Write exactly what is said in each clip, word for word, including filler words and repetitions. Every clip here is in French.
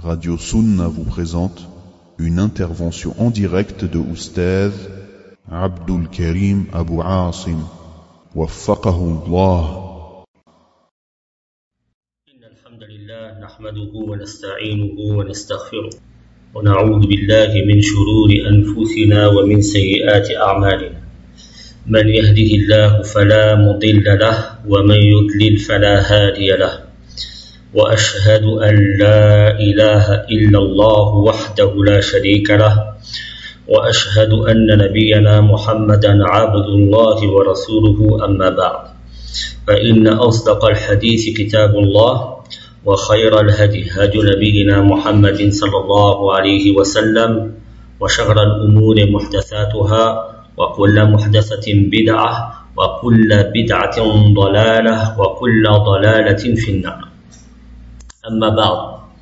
Radio Sunna vous présente une intervention en direct de Oustaz Abdul Karim Abu Asim. Waffaqahu Allah. إن الحمد لله نحمده ونستعينه ونستغفره ونعوذ بالله من شرور أنفسنا ومن سيئات أعمالنا من يهده الله فلا مضل له ومن يضلل فلا هادي له وأشهد أن لا إله إلا الله وحده لا شريك له وأشهد أن نبينا محمدا عبد الله ورسوله أما بعد فإن أصدق الحديث كتاب الله وخير الهدي هدي نبينا محمد صلى الله عليه وسلم وشر الأمور محدثاتها وكل محدثة بدعة وكل بدعة ضلالة وكل ضلالة في النار. أما بعد.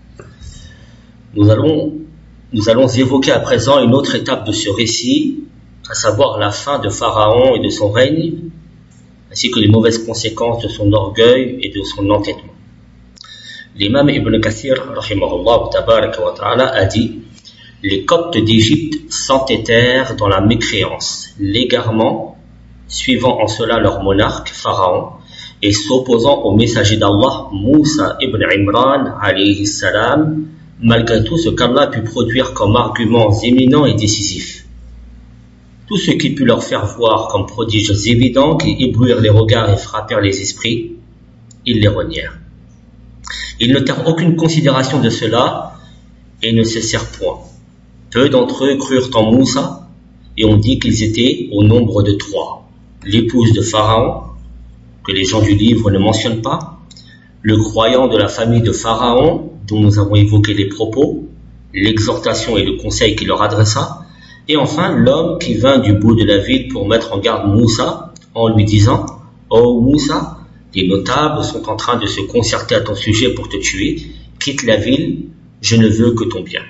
Nous allons, nous allons évoquer à présent une autre étape de ce récit, à savoir la fin de Pharaon et de son règne, ainsi que les mauvaises conséquences de son orgueil et de son entêtement. L'imam Ibn Kathir, rahimahullah tabaraka wa ta'ala, a dit: les Coptes d'Égypte s'entêtèrent dans la mécréance, l'égarement, suivant en cela leur monarque, Pharaon, et s'opposant au messager d'Allah, Moussa ibn Imran, alayhi salam, malgré tout ce qu'Allah a pu produire comme arguments éminents et décisifs. Tout ce qui put leur faire voir comme prodiges évidents qui éblouirent les regards et frappèrent les esprits, ils les renièrent. Ils ne tinrent aucune considération de cela et ne cessèrent point. Peu d'entre eux crurent en Moussa et on dit qu'ils étaient au nombre de trois. L'épouse de Pharaon, que les gens du livre ne mentionnent pas, le croyant de la famille de Pharaon, dont nous avons évoqué les propos, l'exhortation et le conseil qu'il leur adressa, et enfin l'homme qui vint du bout de la ville pour mettre en garde Moussa en lui disant: « Oh Moussa, les notables sont en train de se concerter à ton sujet pour te tuer, quitte la ville, je ne veux que ton bien. »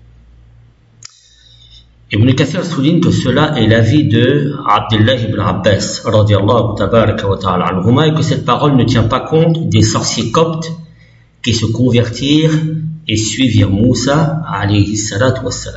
Ibn Kathir souligne que cela est l'avis de Abdullah ibn Abbas radiyallahu tabaraka wa ta'ala anhuma, et que cette parole ne tient pas compte des sorciers coptes qui se convertirent et suivirent Moussa alayhi salatu wassalam.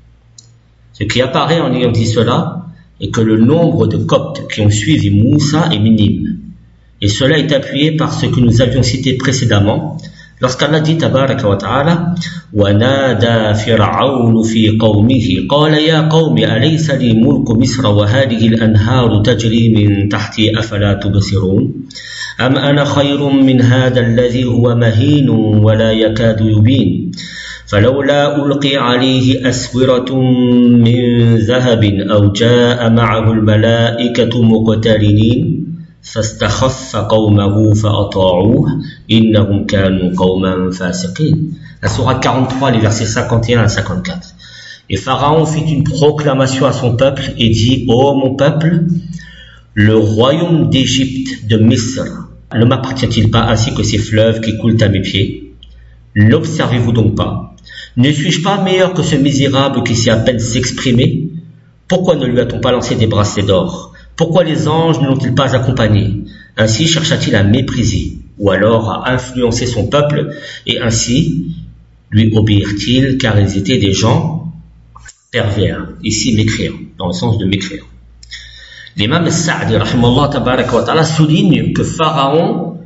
Ce qui apparaît en ayant dit cela est que le nombre de coptes qui ont suivi Moussa est minime, et cela est appuyé par ce que nous avions cité précédemment lorsqu'Allah dit tabaraka wa ta'ala: وَنَادَى فِرْعَوْنُ فِي قَوْمِهِ قَالَ يَا قَوْمِ أَلَيْسَ لِي مُلْكُ مِصْرَ وَهَذِهِ الْأَنْهَارُ تَجْرِي مِنْ تَحْتِي أَفَلَا تُبْصِرُونَ أَمْ أَنَا خَيْرٌ مِنْ هَذَا الَّذِي هُوَ مَهِينٌ وَلَا يَكَادُ يُبِينُ فلولا ألقي عليه أسورة من ذهب أو جاء معه الملائكة مقترنين فاستخف قومه فأطاعوه إنهم كانوا قوما فاسقين. La sourate quarante-trois, les versets cinquante et un à cinquante-quatre. Et Pharaon fit une proclamation à son peuple et dit: Ô mon peuple, le royaume d'Égypte, de Misr, ne m'appartient-il pas ainsi que ces fleuves qui coulent à mes pieds? N'observez-vous donc pas? Ne suis-je pas meilleur que ce misérable qui sait à peine s'exprimer? Pourquoi ne lui a-t-on pas lancé des bracelets d'or? Pourquoi les anges ne l'ont-ils pas accompagné? Ainsi chercha-t-il à mépriser, ou alors à influencer son peuple, et ainsi lui obéirent-ils, car ils étaient des gens pervers, ici mécréants, dans le sens de mécréants. L'imam Sa'di, rahimallah tabaraka wa ta'ala, souligne que Pharaon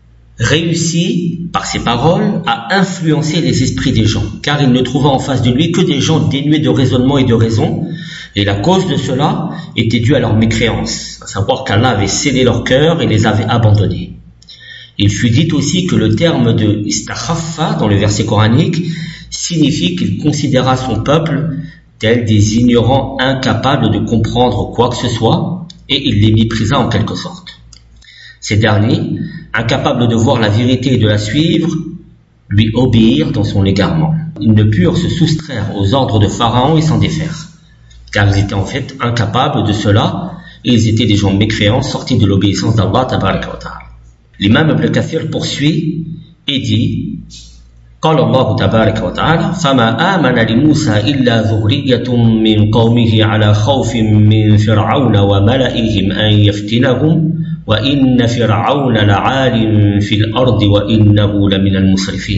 réussit, par ses paroles, à influencer les esprits des gens, car il ne trouva en face de lui que des gens dénués de raisonnement et de raison, et la cause de cela était due à leur mécréance, à savoir qu'Allah avait scellé leur cœur et les avait abandonnés. Il fut dit aussi que le terme de istakhaffa dans le verset coranique signifie qu'il considéra son peuple tels des ignorants incapables de comprendre quoi que ce soit, et il les méprisa en quelque sorte. Ces derniers, incapables de voir la vérité et de la suivre, lui obéirent dans son égarement. Ils ne purent se soustraire aux ordres de Pharaon et s'en défaire, car ils étaient en fait incapables de cela, et ils étaient des gens mécréants sortis de l'obéissance d'Allah tabaraka wa ta'ala. L'imam Ibn Kathir poursuit et dit: قال الله تبارك وتعالى فما آمن لموسى إلا ذرية من قومه على خوف من فرعون وملئهم أن يفتنهم وإن فرعون لعال في الأرض وإنه لمن المسرفين.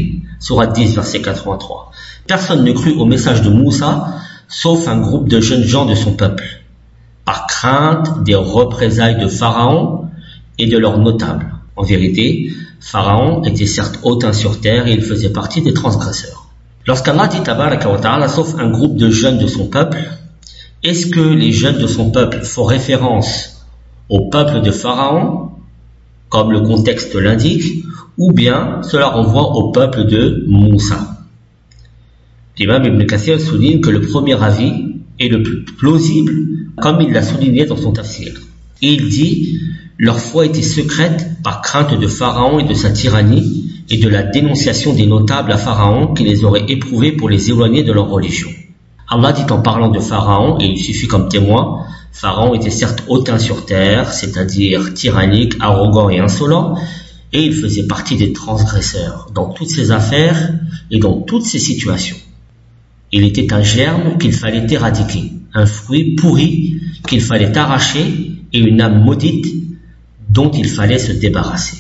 Sourate dix, verset quatre-vingt-trois. Personne ne crut au message de Moussa, sauf un groupe de jeunes gens de son peuple, par crainte des représailles de Pharaon et de leurs notables. En vérité, Pharaon était certes hautain sur terre et il faisait partie des transgresseurs. Lorsqu'Allah dit tabaraka wa ta'ala, sauf un groupe de jeunes de son peuple, est-ce que les jeunes de son peuple font référence au peuple de Pharaon, comme le contexte l'indique, ou bien cela renvoie au peuple de Moussa? L'imam Ibn Kathir souligne que le premier avis est le plus plausible, comme il l'a souligné dans son tafsir. Et il dit, leur foi était secrète par crainte de Pharaon et de sa tyrannie, et de la dénonciation des notables à Pharaon qui les aurait éprouvés pour les éloigner de leur religion. Allah dit en parlant de Pharaon, et il suffit comme témoin, Pharaon était certes hautain sur terre, c'est-à-dire tyrannique, arrogant et insolent, et il faisait partie des transgresseurs dans toutes ses affaires et dans toutes ses situations. Il était un germe qu'il fallait éradiquer, un fruit pourri qu'il fallait arracher et une âme maudite dont il fallait se débarrasser.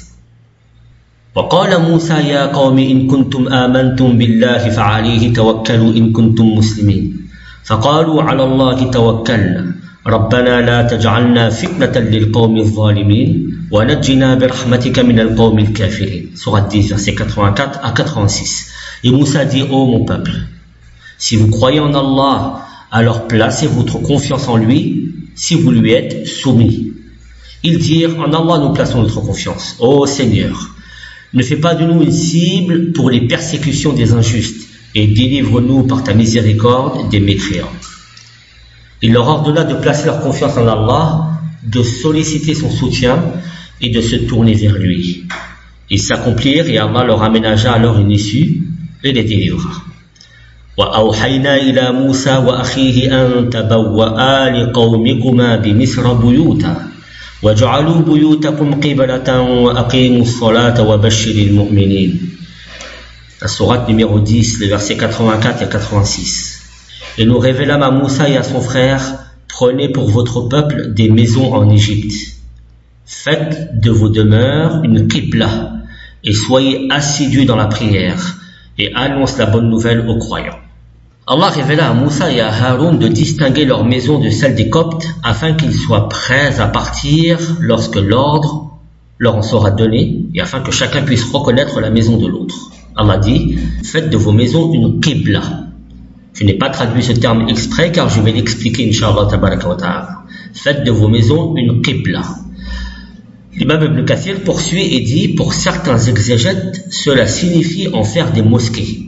وقال موسى يا قوم إن كنتم آمنتم بالله فعليه توكلوا إن كنتم مسلمين فقالوا على الله توكلنا ربنا لا تجعلنا فتنة للقوم الظالمين ونجنا برحمتك من القوم الكافرين. Sourate dix, versets quatre-vingt-quatre à quatre-vingt-six. Et Moussa dit, ô mon peuple, si vous croyez en Allah, alors placez votre confiance en lui si vous lui êtes soumis. Ils dirent, en Allah nous plaçons notre confiance. Ô Seigneur, ne fais pas de nous une cible pour les persécutions des injustes et délivre-nous par ta miséricorde des mécréants. Il leur ordonna de placer leur confiance en Allah, de solliciter son soutien et de se tourner vers lui. Ils s'accomplirent et Allah leur aménagea alors une issue et les délivra. وَأَوْحَيْنَا إِلَى مُوسَى وَأَخِيهِ أَن تَبَوَّآ لِقَوْمِكُمَا بِمِصْرَ بُيُوتًا وَاجْعَلُوا بُيُوتَكُمْ قِبْلَةً وَأَقِيمُوا الصَّلَاةَ وَبَشِّرِ الْمُؤْمِنِينَ. La sourate numéro dix, les versets quatre-vingt-quatre et quatre-vingt-six. Et nous révélâmes à Moussa et à son frère, prenez pour votre peuple des maisons en Égypte. Faites de vos demeures une qibla et soyez assidus dans la prière et annonce la bonne nouvelle aux croyants. Allah révéla à Moussa et à Haroun de distinguer leurs maisons de celles des Coptes afin qu'ils soient prêts à partir lorsque l'ordre leur en sera donné et afin que chacun puisse reconnaître la maison de l'autre. Allah dit, faites de vos maisons une qibla. Je n'ai pas traduit ce terme exprès car je vais l'expliquer Inch'Allah tabaraka wa ta'ala. Faites de vos maisons une qibla. L'imam Ibn Kathir poursuit et dit, pour certains exégètes, cela signifie en faire des mosquées.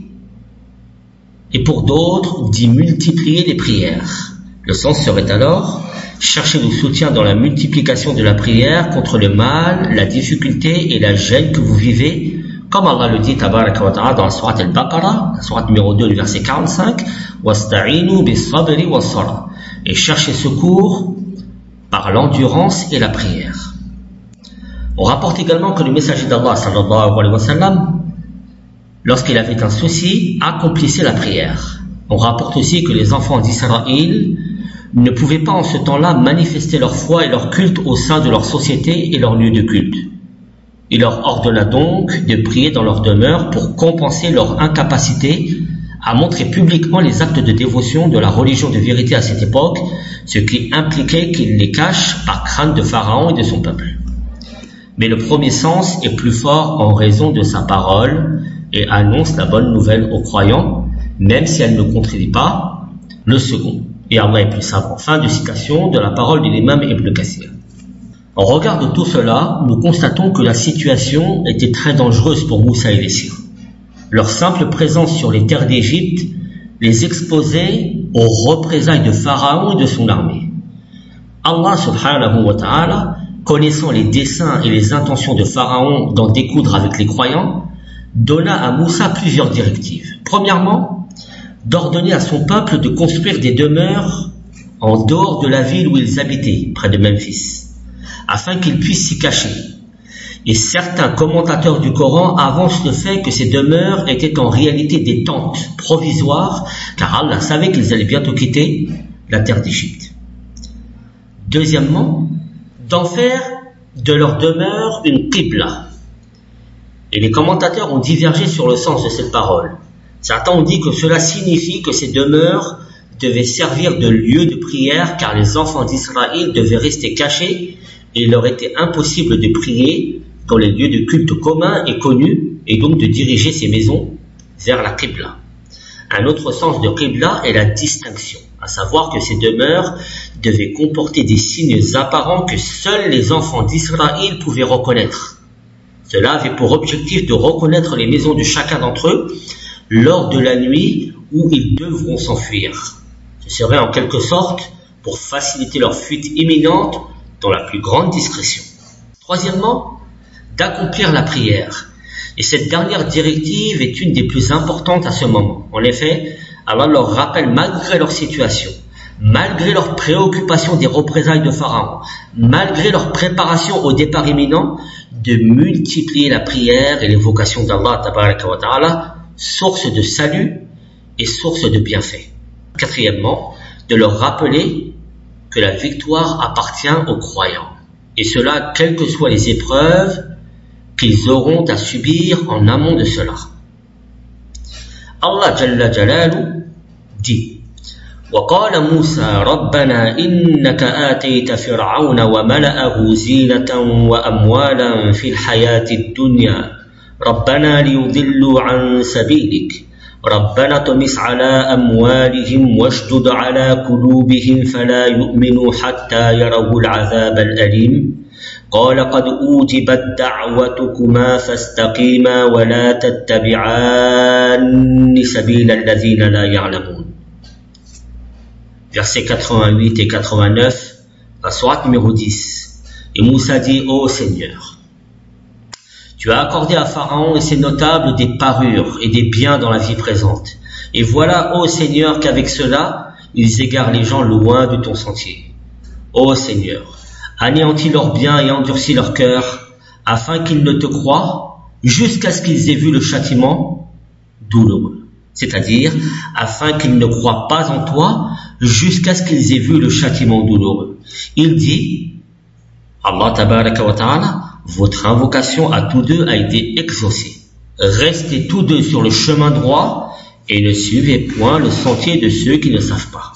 Et pour d'autres, d'y multiplier les prières. Le sens serait alors, chercher le soutien dans la multiplication de la prière contre le mal, la difficulté et la gêne que vous vivez, comme Allah le dit tabaraka wa ta'ala dans la sourate Al-Baqarah, la sourate numéro deux, le verset quarante-cinq, وَاسْتَعِينُوا بِالصَّبْرِ وَالصَّلَاةِ, et cherchez secours par l'endurance et la prière. On rapporte également que le messager d'Allah sallallahu alayhi wa sallam, lorsqu'il avait un souci, accomplissait la prière. On rapporte aussi que les enfants d'Israël ne pouvaient pas en ce temps-là manifester leur foi et leur culte au sein de leur société et leur lieu de culte. Il leur ordonna donc de prier dans leur demeure pour compenser leur incapacité à montrer publiquement les actes de dévotion de la religion de vérité à cette époque, ce qui impliquait qu'ils les cachent par crainte de Pharaon et de son peuple. Mais le premier sens est plus fort en raison de sa parole et annonce la bonne nouvelle aux croyants, même si elle ne contredit pas le second. Et Allah est plus savant. Fin de citation de la parole de l'imam Ibn Kathir. En regard de tout cela, nous constatons que la situation était très dangereuse pour Moussa et les siens. Leur simple présence sur les terres d'Égypte les exposait aux représailles de Pharaon et de son armée. Allah subhanahu wa ta'ala, connaissant les desseins et les intentions de Pharaon d'en découdre avec les croyants, donna à Moussa plusieurs directives. Premièrement, d'ordonner à son peuple de construire des demeures en dehors de la ville où ils habitaient, près de Memphis, afin qu'ils puissent s'y cacher. Et certains commentateurs du Coran avancent le fait que ces demeures étaient en réalité des tentes provisoires, car Allah savait qu'ils allaient bientôt quitter la terre d'Égypte. Deuxièmement, d'en faire de leur demeure une qibla. Et les commentateurs ont divergé sur le sens de cette parole. Certains ont dit que cela signifie que ces demeures devaient servir de lieu de prière car les enfants d'Israël devaient rester cachés et il leur était impossible de prier dans les lieux de culte communs et connus et donc de diriger ces maisons vers la Qibla. Un autre sens de Qibla est la distinction, à savoir que ces demeures devaient comporter des signes apparents que seuls les enfants d'Israël pouvaient reconnaître. Cela avait pour objectif de reconnaître les maisons de chacun d'entre eux lors de la nuit où ils devront s'enfuir. Ce serait en quelque sorte pour faciliter leur fuite imminente dans la plus grande discrétion. Troisièmement, d'accomplir la prière. Et cette dernière directive est une des plus importantes à ce moment. En effet, Allah leur rappelle malgré leur situation, malgré leur préoccupation des représailles de Pharaon, malgré leur préparation au départ imminent, de multiplier la prière et l'évocation d'Allah tabaraka wa ta'ala, source de salut et source de bienfait. Quatrièmement, de leur rappeler que la victoire appartient aux croyants. Et cela, quelles que soient les épreuves qu'ils auront à subir en amont de cela. Allah Jalla Jalalu dit وقال موسى ربنا إنك آتيت فرعون وملأه زينة وأموالا في الحياة الدنيا ربنا ليضلوا عن سبيلك ربنا طمس على أموالهم واشدد على قلوبهم فلا يؤمنوا حتى يروا العذاب الأليم قال قد أوجبت دعوتكما فاستقيما ولا تتبعان سبيل الذين لا يعلمون. Versets quatre-vingt-huit et quatre-vingt-neuf, la sourate numéro dix. Et Moussa dit, ô Seigneur, tu as accordé à Pharaon et ses notables des parures et des biens dans la vie présente. Et voilà, ô Seigneur, qu'avec cela, ils égarent les gens loin de ton sentier. Ô Seigneur, anéantis leurs biens et endurcis leur cœur, afin qu'ils ne te croient, jusqu'à ce qu'ils aient vu le châtiment douloureux. C'est-à-dire, afin qu'ils ne croient pas en toi, jusqu'à ce qu'ils aient vu le châtiment douloureux. Il dit, Allah tabaraka wa ta'ala, votre invocation à tous deux a été exaucée. Restez tous deux sur le chemin droit et ne suivez point le sentier de ceux qui ne savent pas.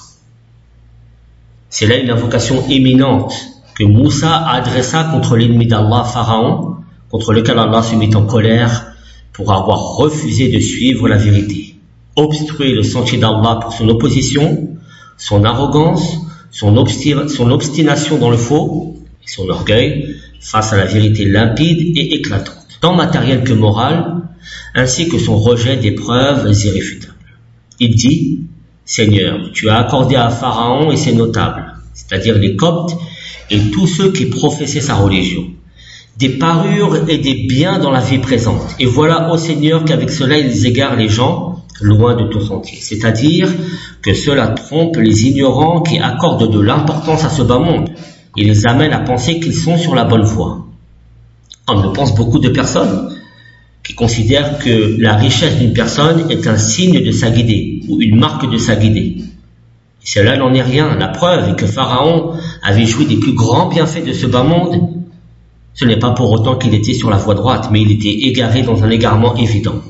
C'est là une invocation éminente que Moussa adressa contre l'ennemi d'Allah, Pharaon, contre lequel Allah se mit en colère pour avoir refusé de suivre la vérité, obstruer le sentier d'Allah pour son opposition, son arrogance, son, obsti- son obstination dans le faux et son orgueil face à la vérité limpide et éclatante, tant matérielle que morale, ainsi que son rejet des preuves irréfutables. Il dit, Seigneur, tu as accordé à Pharaon et ses notables, c'est-à-dire les Coptes et tous ceux qui professaient sa religion, des parures et des biens dans la vie présente. Et voilà, ô Seigneur, qu'avec cela ils égarent les gens loin de ton sentier. C'est-à-dire que cela trompe les ignorants qui accordent de l'importance à ce bas monde et les amène à penser qu'ils sont sur la bonne voie. On le pense beaucoup de personnes qui considèrent que la richesse d'une personne est un signe de sa guidée ou une marque de sa guidée. Et cela n'en est rien. La preuve est que Pharaon avait joui des plus grands bienfaits de ce bas monde. Ce n'est pas pour autant qu'il était sur la voie droite, mais il était égaré dans un égarement évident.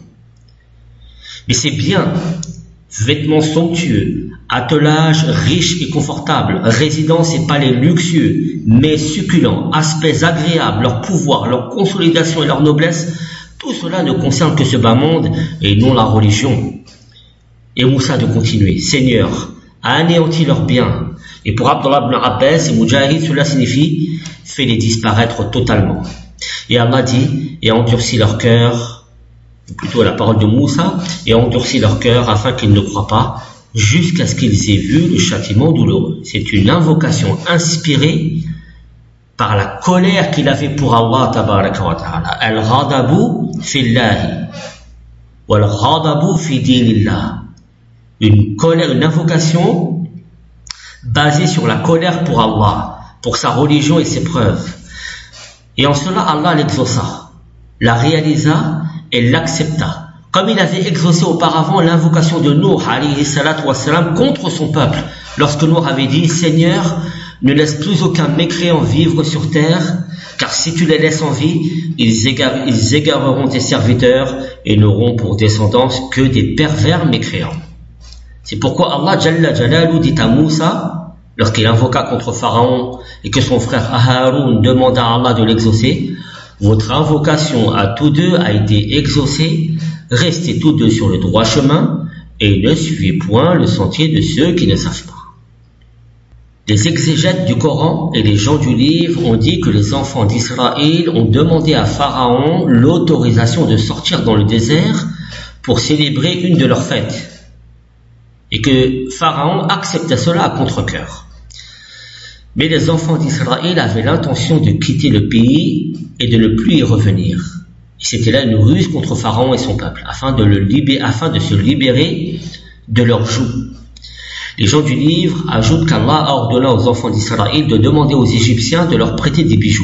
Mais c'est bien, vêtements somptueux, attelage riche et confortable, résidence et palais luxueux, mais succulents, aspects agréables, leur pouvoir, leur consolidation et leur noblesse, tout cela ne concerne que ce bas monde et non la religion. Et Moussa de continuer, Seigneur, a anéanti leurs biens. Et pour Abdullah ibn Abbas et Mujahid, cela signifie, fais-les disparaître totalement. Et Allah dit, et endurcis leur cœur, ou plutôt la parole de Moussa, et endurcis leur cœur afin qu'ils ne croient pas, jusqu'à ce qu'ils aient vu le châtiment douloureux. C'est une invocation inspirée par la colère qu'il avait pour Allah tabaraka wa ta'ala. Al-ghadabu fillahi wal-ghadabu fi dinillah. Une colère, une invocation basée sur la colère pour Allah, pour sa religion et ses preuves. Et en cela, Allah l'exauça, la réalisa et l'accepta. Comme il avait exaucé auparavant l'invocation de Nuh alayhi salatu wassalam contre son peuple, lorsque Nuh avait dit, Seigneur, Ne laisse plus aucun mécréant vivre sur terre, car si tu les laisses en vie, ils, égare, ils égareront tes serviteurs et n'auront pour descendance que des pervers mécréants. C'est pourquoi Allah Jalla Jalalu dit à Moussa, lorsqu'il invoqua contre Pharaon et que son frère Haroun demanda à Allah de l'exaucer, votre invocation à tous deux a été exaucée, restez tous deux sur le droit chemin et ne suivez point le sentier de ceux qui ne savent pas. Les exégètes du Coran et les gens du livre ont dit que les enfants d'Israël ont demandé à Pharaon l'autorisation de sortir dans le désert pour célébrer une de leurs fêtes, et que Pharaon acceptait cela à contre-cœur. Mais les enfants d'Israël avaient l'intention de quitter le pays et de ne plus y revenir. Et c'était là une ruse contre Pharaon et son peuple, afin de, le libérer, afin de se libérer de leur joug. Les gens du livre ajoutent qu'Allah a ordonné aux enfants d'Israël de demander aux Égyptiens de leur prêter des bijoux,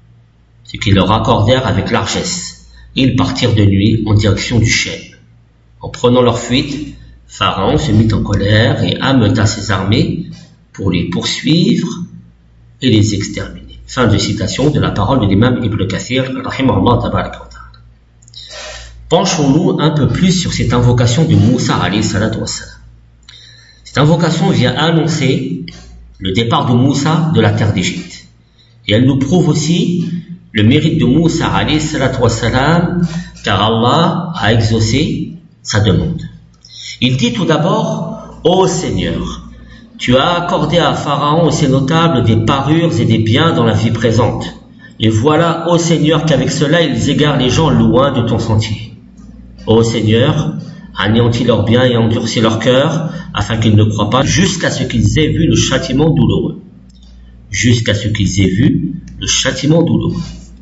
ce qu'ils leur accordèrent avec largesse. Et ils partirent de nuit en direction du Chêne. En prenant leur fuite, Pharaon se mit en colère et ameuta ses armées pour les poursuivre et les exterminer. Fin de citation de la parole de l'imam Ibn Kathir, rahimahullah tabaraka wa ta'ala. Penchons-nous un peu plus sur cette invocation de Moussa alayhi salatu wassalam. Cette invocation vient annoncer le départ de Moussa de la terre d'Égypte. Et elle nous prouve aussi le mérite de Moussa alayhi salatu wassalam, car Allah a exaucé sa demande. Il dit tout d'abord, ô Seigneur, tu as accordé à Pharaon et ses notables des parures et des biens dans la vie présente. Et voilà, ô Seigneur, qu'avec cela ils égarent les gens loin de ton sentier. Ô Seigneur, anéantis leurs biens et endurcis leur cœur, afin qu'ils ne croient pas, jusqu'à ce qu'ils aient vu le châtiment douloureux. Jusqu'à ce qu'ils aient vu le châtiment douloureux.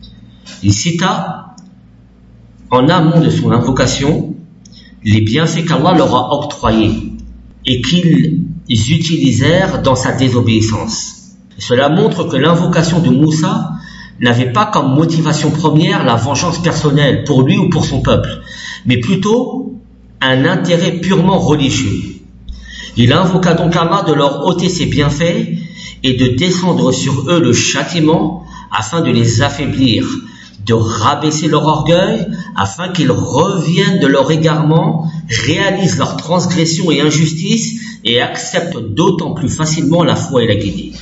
Il cita, en amont de son invocation, les bienfaits qu'Allah leur a octroyés et qu'ils utilisèrent dans sa désobéissance. Cela montre que l'invocation de Moussa n'avait pas comme motivation première la vengeance personnelle pour lui ou pour son peuple, mais plutôt un intérêt purement religieux. Il invoqua donc Allah de leur ôter ses bienfaits et de descendre sur eux le châtiment afin de les affaiblir, de rabaisser leur orgueil afin qu'ils reviennent de leur égarement, réalisent leurs transgressions et injustices et acceptent d'autant plus facilement la foi et la guidée.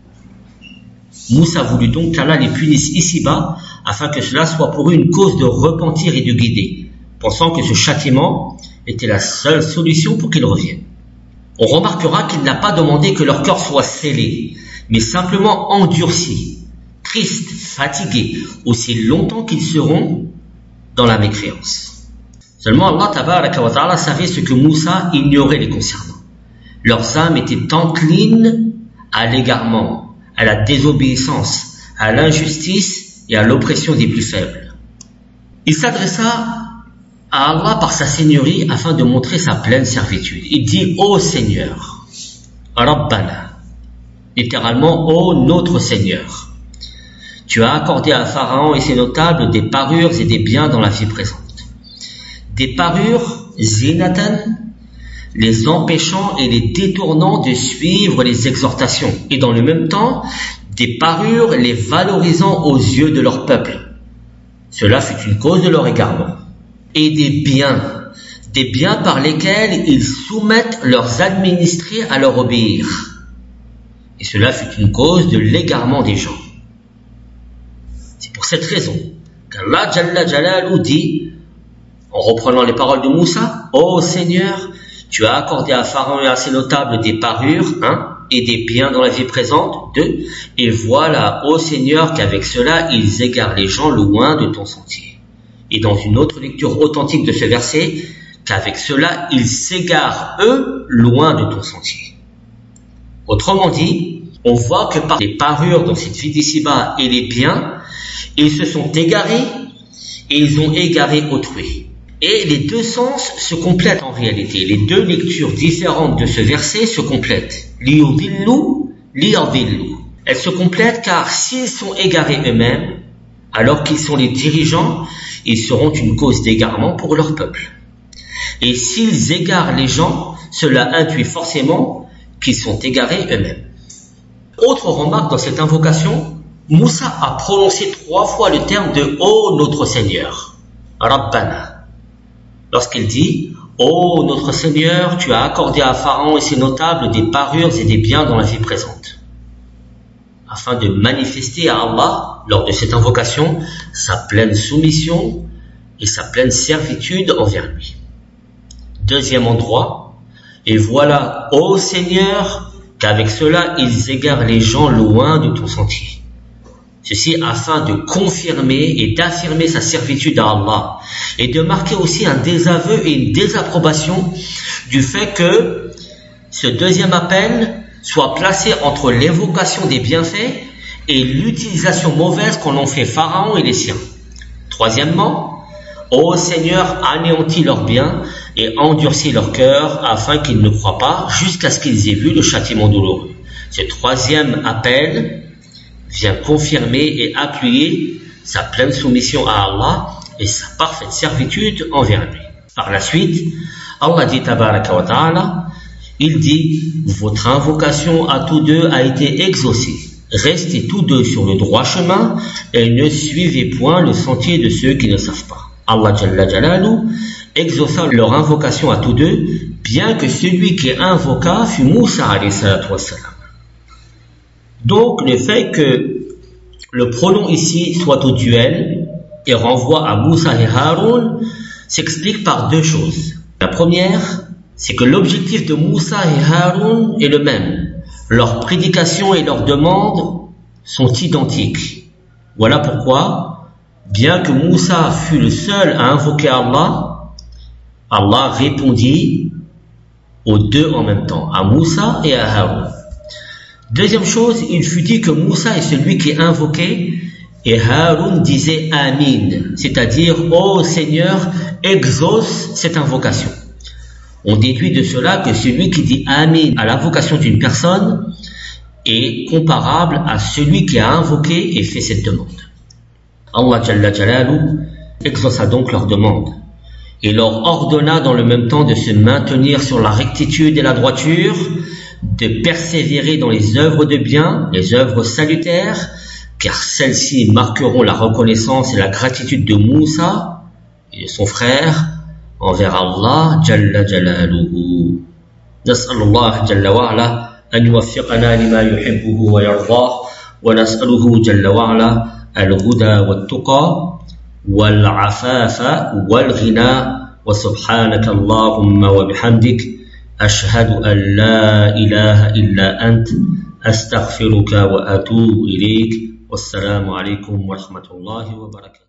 Moussa voulut donc qu'Allah les punisse ici-bas afin que cela soit pour eux une cause de repentir et de guider, pensant que ce châtiment était la seule solution pour qu'ils reviennent. On remarquera qu'il n'a pas demandé que leur cœur soit scellé, mais simplement endurci, tristes, fatigués, aussi longtemps qu'ils seront dans la mécréance. Seulement Allah tabaraka wa ta'ala savait ce que Moussa ignorait les concernant. Leurs âmes étaient enclines à l'égarement, à la désobéissance, à l'injustice et à l'oppression des plus faibles. Il s'adressa à Allah par sa seigneurie afin de montrer sa pleine servitude. Il dit « Ô Seigneur, Rabbana », littéralement « Ô notre Seigneur ». Tu as accordé à Pharaon et ses notables des parures et des biens dans la vie présente. Des parures, zinatan, les empêchant et les détournant de suivre les exhortations, et dans le même temps, des parures les valorisant aux yeux de leur peuple. Cela fut une cause de leur égarement. Et des biens, des biens par lesquels ils soumettent leurs administrés à leur obéir. Et cela fut une cause de l'égarement des gens. C'est pour cette raison qu'Allah Jalla Jalalu dit, en reprenant les paroles de Moussa, « Ô Seigneur, tu as accordé à Pharaon et à ses notables des parures, hein, et des biens dans la vie présente, deux, et voilà, ô Seigneur, qu'avec cela, ils égarent les gens loin de ton sentier. » Et dans une autre lecture authentique de ce verset, qu'avec cela, ils s'égarent, eux, loin de ton sentier. Autrement dit, on voit que par les parures dans cette vie d'ici-bas et les biens, ils se sont égarés et ils ont égaré autrui. Et les deux sens se complètent en réalité. Les deux lectures différentes de ce verset se complètent. Liyudillu, liyadillu. Elles se complètent car s'ils sont égarés eux-mêmes, alors qu'ils sont les dirigeants, ils seront une cause d'égarement pour leur peuple. Et s'ils égarent les gens, cela induit forcément qu'ils sont égarés eux-mêmes. Autre remarque dans cette invocation, Moussa a prononcé trois fois le terme de « Ô notre Seigneur », Rabbana. Lorsqu'il dit « Ô notre Seigneur, tu as accordé à Pharaon et ses notables des parures et des biens dans la vie présente », afin de manifester à Allah, lors de cette invocation, sa pleine soumission et sa pleine servitude envers lui. Deuxième endroit, « Et voilà, ô Seigneur, qu'avec cela ils égarent les gens loin de ton sentier. » Ceci afin de confirmer et d'affirmer sa servitude à Allah et de marquer aussi un désaveu et une désapprobation du fait que ce deuxième appel soit placé entre l'évocation des bienfaits et l'utilisation mauvaise qu'en ont fait Pharaon et les siens. Troisièmement, ô Seigneur, anéantis leurs biens et endurcis leur cœur afin qu'ils ne croient pas jusqu'à ce qu'ils aient vu le châtiment douloureux. Ce troisième appel vient confirmer et appuyer sa pleine soumission à Allah et sa parfaite servitude envers lui. Par la suite, Allah dit tabaraka wa ta'ala, il dit, votre invocation à tous deux a été exaucée. Restez tous deux sur le droit chemin et ne suivez point le sentier de ceux qui ne savent pas. Allah Jalla Jalalu exauça leur invocation à tous deux, bien que celui qui invoqua fut Moussa alayhi salatu wassalam. Donc, le fait que le pronom ici soit au duel et renvoie à Moussa et Haroun s'explique par deux choses. La première, c'est que l'objectif de Moussa et Haroun est le même. Leurs prédications et leurs demandes sont identiques. Voilà pourquoi, bien que Moussa fût le seul à invoquer Allah, Allah répondit aux deux en même temps, à Moussa et à Haroun. Deuxième chose, il fut dit que Moussa est celui qui invoquait et Haroun disait Amin, c'est-à-dire « Ô Seigneur, exauce cette invocation ». On déduit de cela que celui qui dit Amin à l'invocation d'une personne est comparable à celui qui a invoqué et fait cette demande. Allah Jalla Jalalu exauça donc leur demande et leur ordonna dans le même temps de se maintenir sur la rectitude et la droiture, de persévérer dans les œuvres de bien, les œuvres salutaires, car celles-ci marqueront la reconnaissance et la gratitude de Moussa et de son frère envers Allah Jalla Jalaluhu. Nas'alullah Jalla wa'ala an yuwaffiqana lima yuhibbuhu wa yardah wa nas'aluhu Jalla wa'ala al-huda wat-tuqa wal-afafa wal-ghina wa subhanaka Allahumma wa bihamdik أشهد أن لا إله إلا أنت أستغفرك وأتوب إليك والسلام عليكم ورحمة الله وبركاته.